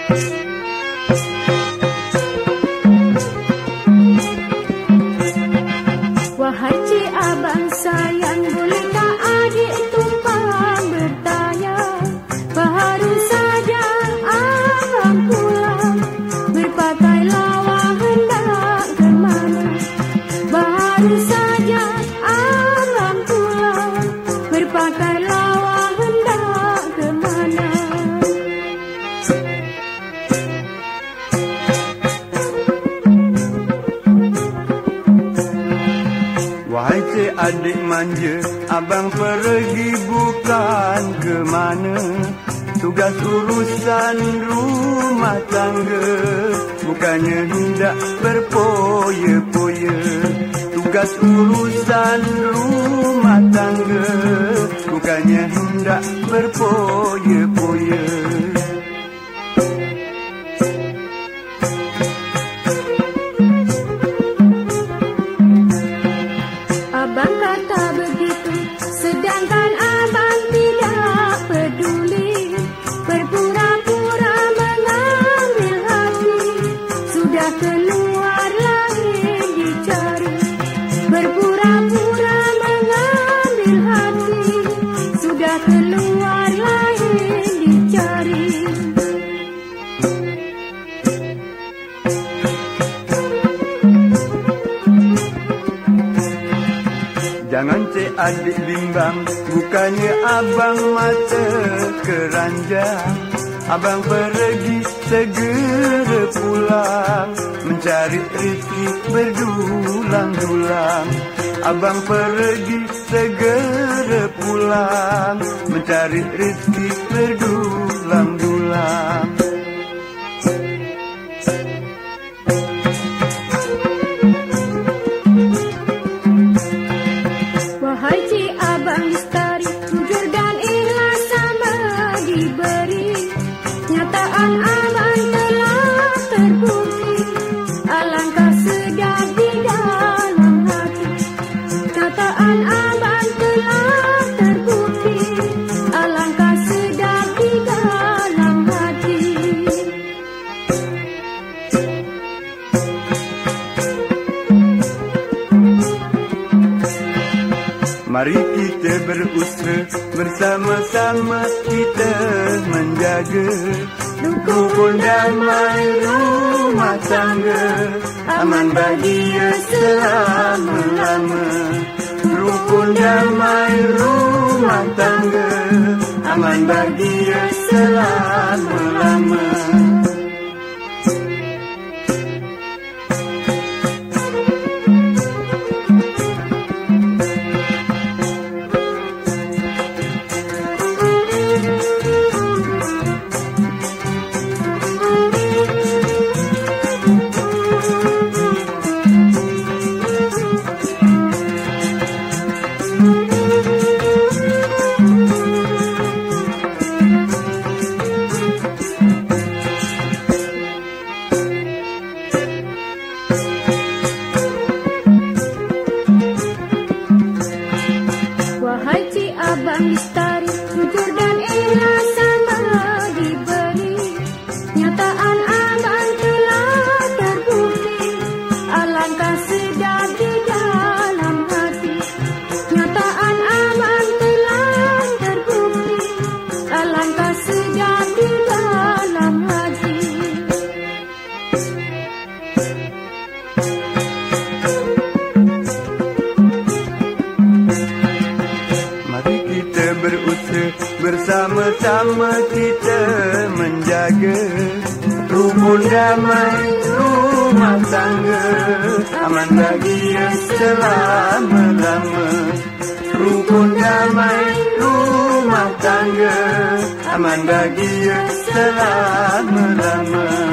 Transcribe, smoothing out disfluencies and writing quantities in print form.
Wahai cik abang sayang, bolehkah adik tumpang bertanya? Baru saja abang pulang, berpakai lawa hendak ke mana? Baru saja abang pulang, berpakai lawa hendak ke mana? Wahai cik adik manja, abang pergi bukan ke mana. Tugas urusan rumah tangga, bukannya hendak berpoya-poya. Tugas urusan rumah tangga, bukannya hendak berpoya-poya. Abang kata begitu, sedangkan abang tidak peduli. Berpura-pura mengambil hati, sudah keluar lain dicari. Berpura-pura mengambil hati, sudah keluar lain dicari. Jangan cik adik bimbang, bukannya abang mata keranjang. Abang pergi segera pulang, mencari rezeki berdulang-dulang. Abang pergi segera pulang, mencari rezeki berdulang-dulang. Wahai cik abang lestari, jujur dan ikhlas sama diberi. Nyataan abang telah terbukti, alangkah sedap di dalam hati. Nyataan abang telah terbukti, alangkah sedap di dalam hati. Mari kita berusaha, bersama-sama kita menjaga rukun damai rumah tangga, aman bahagia selama-lama. Rukun damai rumah tangga, aman bahagia selama-lama. Wahai cik abang lestari, jujur dan ikhlas sama diberi. Nyataan abang telah terbukti, alangkah sedap di dalam hati. Nyataan abang telah terbukti, alangkah sedap di dalam hati. Mari kita berusaha, bersama-sama kita menjaga rukun damai rumah tangga, aman bahagia selama-lama. Rukun damai rumah tangga, aman bahagia selama-lama.